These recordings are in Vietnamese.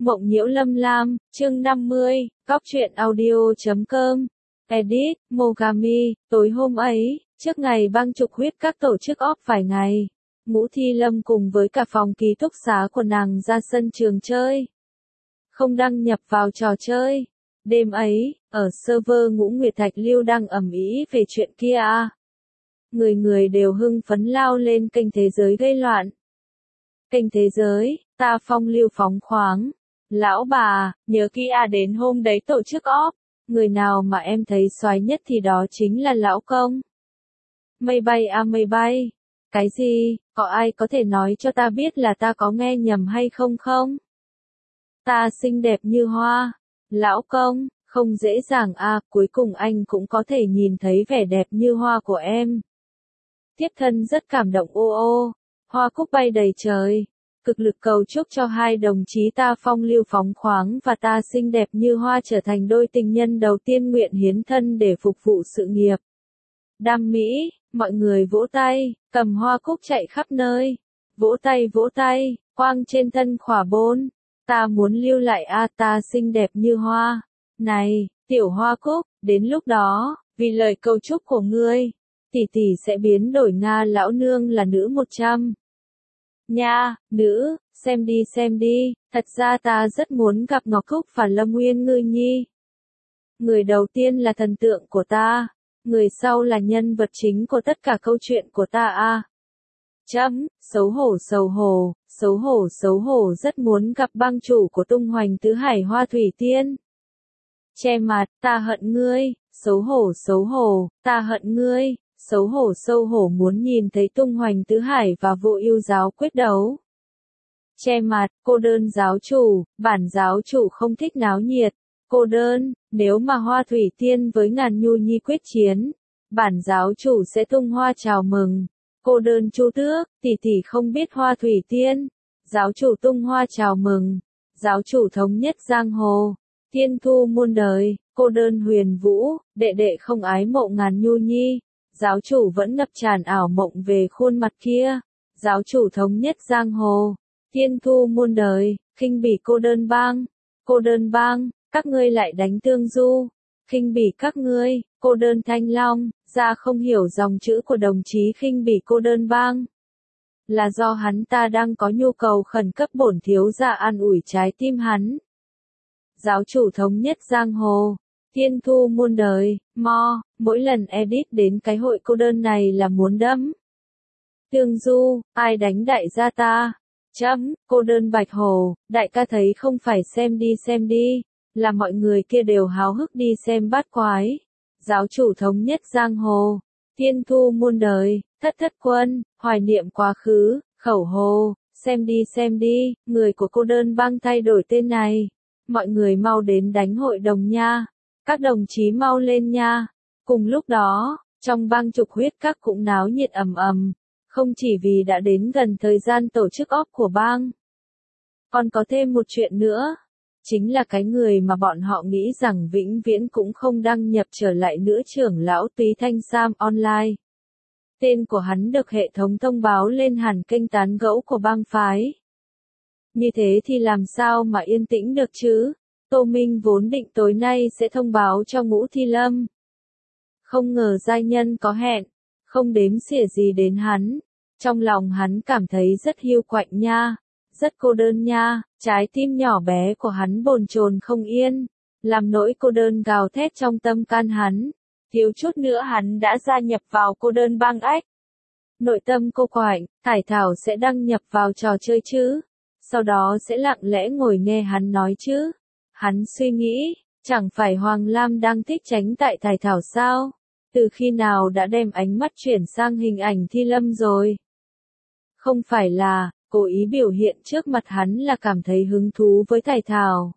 Mộng nhiễu lâm lam, chương 50, Góc truyện audio.com. Edit, Mogami, tối hôm ấy, trước ngày băng trục huyết các tổ chức off vài ngày, Ngũ Thi Lâm cùng với cả phòng ký túc xá của nàng ra sân trường chơi. Không đăng nhập vào trò chơi. Đêm ấy, ở server Ngũ Nguyệt Thạch Lưu đang ầm ĩ về chuyện kia à. Người người đều hưng phấn lao lên kênh thế giới gây loạn. Kênh thế giới, ta phong lưu phóng khoáng. Lão bà, nhớ kỹ à, đến hôm đấy tổ chức off, người nào mà em thấy xoái nhất thì đó chính là lão công. Mây bay à mây bay. Cái gì, có ai có thể nói cho ta biết là ta có nghe nhầm hay không không? Ta xinh đẹp như hoa. Lão công, không dễ dàng à, cuối cùng anh cũng có thể nhìn thấy vẻ đẹp như hoa của em. Tiếp thân rất cảm động ô ô, hoa cúc bay đầy trời. Cực lực cầu chúc cho hai đồng chí ta phong lưu phóng khoáng và ta xinh đẹp như hoa trở thành đôi tình nhân đầu tiên nguyện hiến thân để phục vụ sự nghiệp. Đam mỹ, mọi người vỗ tay, cầm hoa cúc chạy khắp nơi. Vỗ tay, quang trên thân khỏa bôn. Ta muốn lưu lại a, ta xinh đẹp như hoa. Này, tiểu hoa cúc, đến lúc đó, vì lời cầu chúc của ngươi, tỷ tỷ sẽ biến đổi Nga lão nương là nữ 100. Nha, nữ, xem đi, thật ra ta rất muốn gặp Ngọc Cúc và Lâm Nguyên Ngư Nhi. Người đầu tiên là thần tượng của ta, người sau là nhân vật chính của tất cả câu chuyện của ta à. Xấu hổ rất muốn gặp bang chủ của tung hoành tứ hải Hoa Thủy Tiên. Che mặt, ta hận ngươi, xấu hổ, ta hận ngươi. Xấu hổ muốn nhìn thấy tung hoành tứ hải và vô ưu giáo quyết đấu. Che mặt, cô đơn giáo chủ, bản giáo chủ không thích náo nhiệt. Cô đơn, nếu mà Hoa Thủy Tiên với Ngàn Nhu Nhi quyết chiến, bản giáo chủ sẽ tung hoa chào mừng. Cô đơn Chu Tước, tỷ tỷ không biết Hoa Thủy Tiên. Giáo chủ tung hoa chào mừng. Giáo chủ thống nhất giang hồ. Tiên thu muôn đời, cô đơn Huyền Vũ, đệ đệ không ái mộ Ngàn Nhu Nhi. Giáo chủ vẫn ngập tràn ảo mộng về khuôn mặt kia. Giáo chủ thống nhất giang hồ. Tiên thu muôn đời, khinh bỉ cô đơn bang. Cô đơn bang, các ngươi lại đánh Tương Du. Khinh bỉ các ngươi, cô đơn Thanh Long, ra không hiểu dòng chữ của đồng chí khinh bỉ cô đơn bang. Là do hắn ta đang có nhu cầu khẩn cấp bổn thiếu gia an ủi trái tim hắn. Giáo chủ thống nhất giang hồ. Tiên thu muôn đời, mỗi lần edit đến cái hội cô đơn này là muốn đấm. Tương Du, ai đánh đại gia ta? Cô đơn Bạch Hồ, đại ca thấy không phải xem đi, là mọi người kia đều háo hức đi xem bát quái. Giáo chủ thống nhất giang hồ. Tiên thu muôn đời, thất quân, hoài niệm quá khứ, khẩu hồ, xem đi, người của cô đơn bang thay đổi tên này. Mọi người mau đến đánh hội đồng nha. Các đồng chí mau lên nha. Cùng lúc đó, trong bang trục huyết các cũng náo nhiệt ầm ầm, không chỉ vì đã đến gần thời gian tổ chức off của bang. Còn có thêm một chuyện nữa, chính là cái người mà bọn họ nghĩ rằng vĩnh viễn cũng không đăng nhập trở lại nữa, trưởng lão Túy Thanh Sam Online. Tên của hắn được hệ thống thông báo lên hẳn kênh tán gẫu của bang phái. Như thế thì làm sao mà yên tĩnh được chứ? Tô Minh vốn định tối nay sẽ thông báo cho Ngũ Thi Lâm. Không ngờ giai nhân có hẹn, không đếm xỉa gì đến hắn. Trong lòng hắn cảm thấy rất hiu quạnh nha, rất cô đơn nha, trái tim nhỏ bé của hắn bồn chồn không yên, làm nỗi cô đơn gào thét trong tâm can hắn. Thiếu chút nữa hắn đã gia nhập vào cô đơn bang ách. Nội tâm cô quạnh, Thải Thảo sẽ đăng nhập vào trò chơi chứ? Sau đó sẽ lặng lẽ ngồi nghe hắn nói chứ? Hắn suy nghĩ, chẳng phải Hoàng Lam đang thích tránh tại Thải Thảo sao? Từ khi nào đã đem ánh mắt chuyển sang hình ảnh Thi Lâm rồi? Không phải là, cố ý biểu hiện trước mặt hắn là cảm thấy hứng thú với Thải Thảo.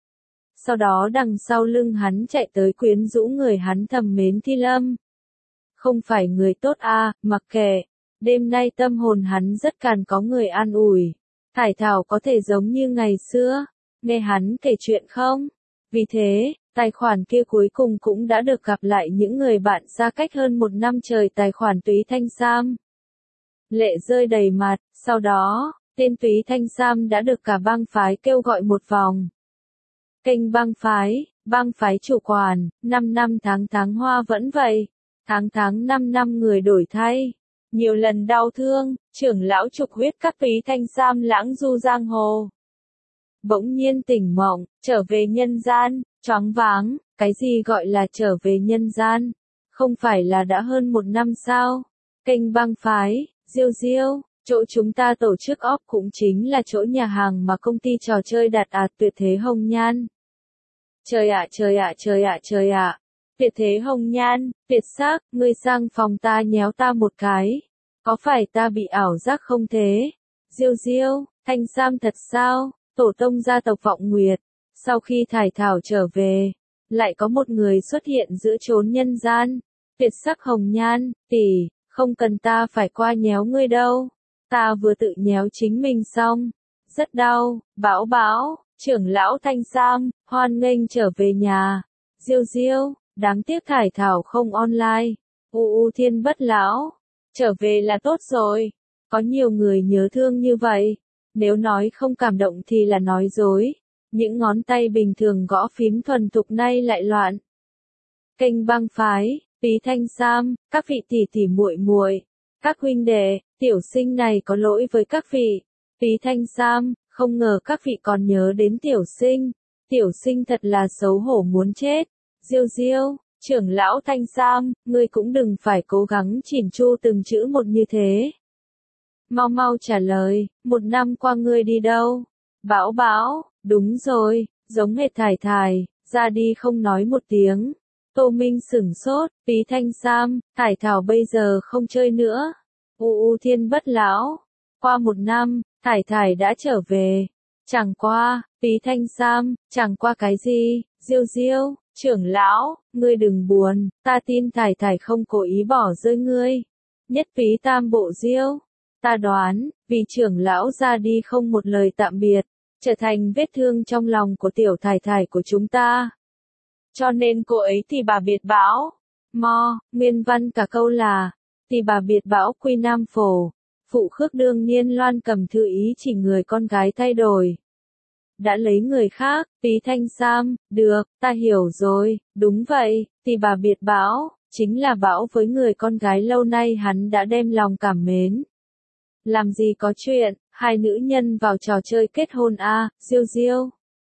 Sau đó đằng sau lưng hắn chạy tới quyến rũ người hắn thầm mến Thi Lâm. Không phải người tốt à, mặc kệ. Đêm nay tâm hồn hắn rất cần có người an ủi. Thải Thảo có thể giống như ngày xưa, nghe hắn kể chuyện không? Vì thế, tài khoản kia cuối cùng cũng đã được gặp lại những người bạn xa cách hơn 1 năm trời, tài khoản Túy Thanh Sam. Lệ rơi đầy mặt, sau đó, tên Phí Thanh Sam đã được cả bang phái kêu gọi một vòng. Kênh bang phái chủ quản, 5 năm tháng hoa vẫn vậy, tháng 5 năm người đổi thay. Nhiều lần đau thương, trưởng lão trục huyết các Phí Thanh Sam lãng du giang hồ. Bỗng nhiên tỉnh mộng, trở về nhân gian, choáng váng, cái gì gọi là trở về nhân gian? Không phải là đã hơn 1 năm sao? Kênh bang phái, Diêu, chỗ chúng ta tổ chức off cũng chính là chỗ nhà hàng mà công ty trò chơi đạt tuyệt thế hồng nhan. Trời ạ. Tuyệt thế hồng nhan, tuyệt sắc, ngươi sang phòng ta nhéo ta một cái. Có phải ta bị ảo giác không thế? Diêu, Thanh Sam thật sao? Tổ tông gia tộc Vọng Nguyệt. Sau khi thải thảo trở về, lại có một người xuất hiện giữa chốn nhân gian. Tuyệt sắc hồng nhan, tỷ, không cần ta phải qua nhéo ngươi đâu. Ta vừa tự nhéo chính mình xong. Rất đau, Bảo, trưởng lão Thanh Sam, hoan nghênh trở về nhà. Diêu, đáng tiếc thải thảo không online. Thiên bất lão, trở về là tốt rồi. Có nhiều người nhớ thương như vậy. Nếu nói không cảm động thì là nói dối. Những ngón tay bình thường gõ phím thuần thục nay lại loạn. Kênh bang phái, Phí Thanh Sam, các vị tỷ muội, các huynh đệ, tiểu sinh này có lỗi với các vị. Phí Thanh Sam, không ngờ các vị còn nhớ đến tiểu sinh. Tiểu sinh thật là xấu hổ muốn chết. Diêu, trưởng lão Thanh Sam, ngươi cũng đừng phải cố gắng chỉn chu từng chữ một như thế. Mau trả lời, 1 năm qua ngươi đi đâu? Bảo, đúng rồi, giống hệt thải, ra đi không nói một tiếng. Tô Minh sửng sốt, Phí Thanh Sam, thải thảo bây giờ không chơi nữa. Thiên bất lão, qua 1 năm, thải đã trở về. Chẳng qua, Phí Thanh Sam, chẳng qua cái gì? Diêu, trưởng lão, ngươi đừng buồn, ta tin thải không cố ý bỏ rơi ngươi. Nhất Phí tam bộ Diêu. Ta đoán, vì trưởng lão ra đi không một lời tạm biệt, trở thành vết thương trong lòng của tiểu thải của chúng ta. Cho nên cô ấy thì bà biệt bão. Nguyên văn cả câu là, thì bà biệt bão quy nam phổ. Phụ khước đương nhiên Loan cầm thư ý chỉ người con gái thay đổi. Đã lấy người khác, Phí Thanh Sam, được, ta hiểu rồi, đúng vậy, thì bà biệt bão, chính là bão với người con gái lâu nay hắn đã đem lòng cảm mến. Làm gì có chuyện, hai nữ nhân vào trò chơi kết hôn Diêu.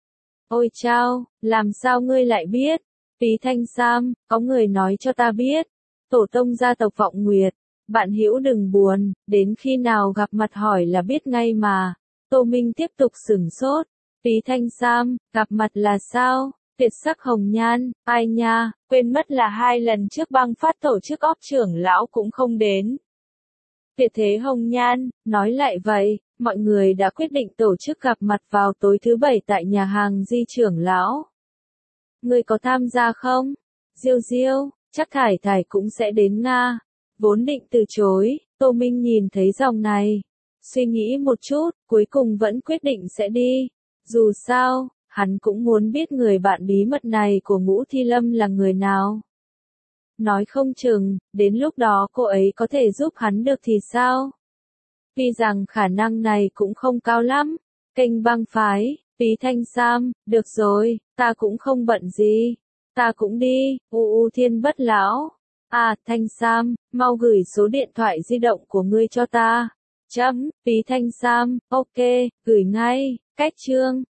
Ôi chao, làm sao ngươi lại biết? Phí Thanh Sam, có người nói cho ta biết. Tổ tông gia tộc Vọng Nguyệt, bạn hữu đừng buồn, đến khi nào gặp mặt hỏi là biết ngay mà. Tô Minh tiếp tục sửng sốt. Phí Thanh Sam, gặp mặt là sao? Tuyệt sắc hồng nhan, ai nha, quên mất là 2 lần trước bang phát tổ chức off trưởng lão cũng không đến. Tuyệt thế hồng nhan, nói lại vậy, mọi người đã quyết định tổ chức gặp mặt vào tối thứ 7 tại nhà hàng Di trưởng lão. Ngươi có tham gia không? Diêu, chắc thải cũng sẽ đến Nga. Vốn định từ chối, Tô Minh nhìn thấy dòng này. Suy nghĩ một chút, cuối cùng vẫn quyết định sẽ đi. Dù sao, hắn cũng muốn biết người bạn bí mật này của Ngũ Thi Lâm là người nào. Nói không chừng, đến lúc đó cô ấy có thể giúp hắn được thì sao? Tuy rằng khả năng này cũng không cao lắm. Kênh bang phái, Phí Thanh Sam, được rồi, ta cũng không bận gì. Ta cũng đi, Thiên bất lão. Thanh Sam, mau gửi số điện thoại di động của ngươi cho ta. Phí Thanh Sam, ok, gửi ngay, cách chương.